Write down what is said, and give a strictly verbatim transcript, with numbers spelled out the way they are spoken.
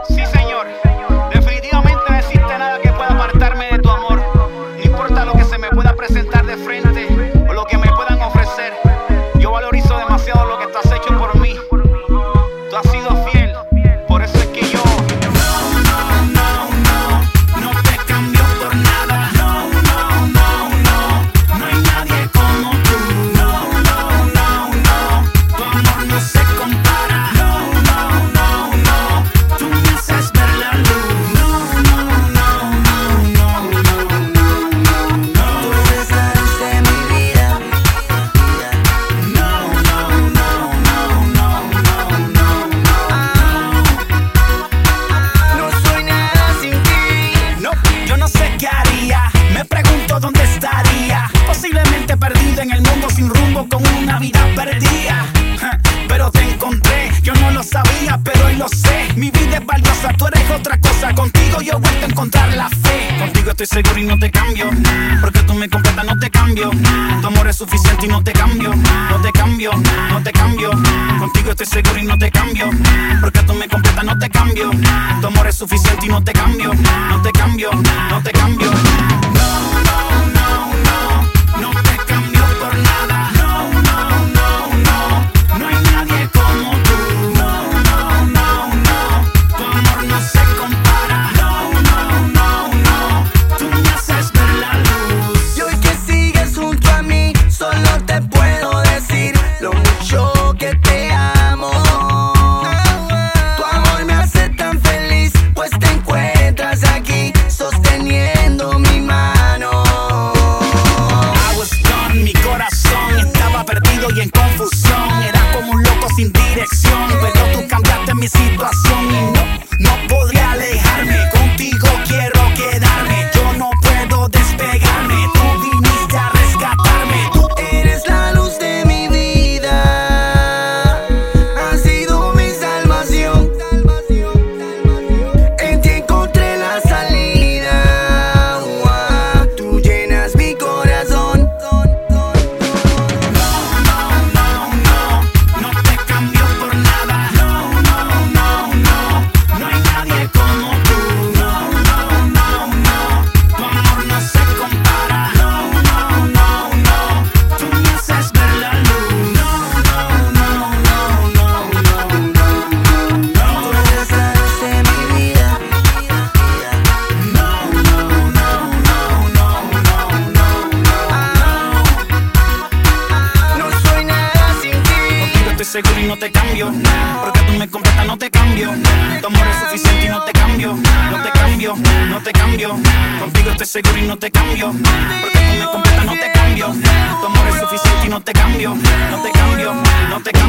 Sí, señor. Definitivamente no existe nada que pueda apartarme de tu amor. No importa lo que se me pueda presentar de frente o lo que me puedan ofrecer. Yo valorizo demasiado lo que tú has hecho por mí. Tú has sido fiel, por eso es que yo No, no, no, no, no te cambio por nada. No, no, no, no, no hay nadie como tú. No, no, no, no, tu amor no se compara. No, no, no, no, tú me haces ver la luz. No, no, no, no, no, no, no, tú eres la luz de mi vida. No, no, no, no, no, no, no. No soy nada sin ti. No, yo no sé qué haría. Me pregunto dónde estaría. Posiblemente perdido en el mundo sin rumbo con una vida perdida. Ja, pero te encontré, yo no lo sabía, pero hoy lo sé. Mi vida es valiosa, tú eres otra cosa. Contigo yo he vuelto a encontrar la fe. Contigo estoy seguro y no te cambio, porque tú me completas, no te cambio. Tu amor es suficiente y no te cambio. No te cambio, no te cambio. Contigo estoy seguro y no te cambio, porque tú me completas, no te cambio. Tu amor es suficiente y no te cambio. No te cambio, no te cambio. No, no, no, no, no te cambio por nada. No, no, no, no, no hay nadie como tú. No, no, no, no, tu amor no se compara. No, no, no, no, tú me haces ver la luz. Y hoy que sigues junto a mí, solo te puedo decir lo mucho que te amo. Tu amor me hace tan feliz, pues te encuentras aquí sosteniendo mi mano. I was done, mi corazón estaba perdido y en confusión. Era como un loco sin dirección, pero tú cambiaste mi situación y no, no podría alejarme. Contigo quiero quedarme, yo no puedo despegarme. Tú viniste a rescatarme. Tú eres la luz de mi vida, has sido mi salvación. En ti encontré la salida. Uah, tú llenas mi corazón. No, no, no, no, no te cambio por nada. No, no, no, no, no hay nadie como tú. No, no, no, no, tu amor no se compara. No, no, no, no, tú me haces ver la luz. No, no, no, no, no, no, no, no, tú eres la luz de mi vida. No, no, no, no, no, no, no, no soy nada sin ti. Contigo estoy seguro y no te cambio, porque tú me completas, no te cambio. Tu amor es suficiente y no te cambio. No te cambio, no te cambio. Contigo estoy seguro y no te cambio, porque tú me completas, no te cambio. Tu amor es suficiente y no te cambio. No te cambio, no te cambio.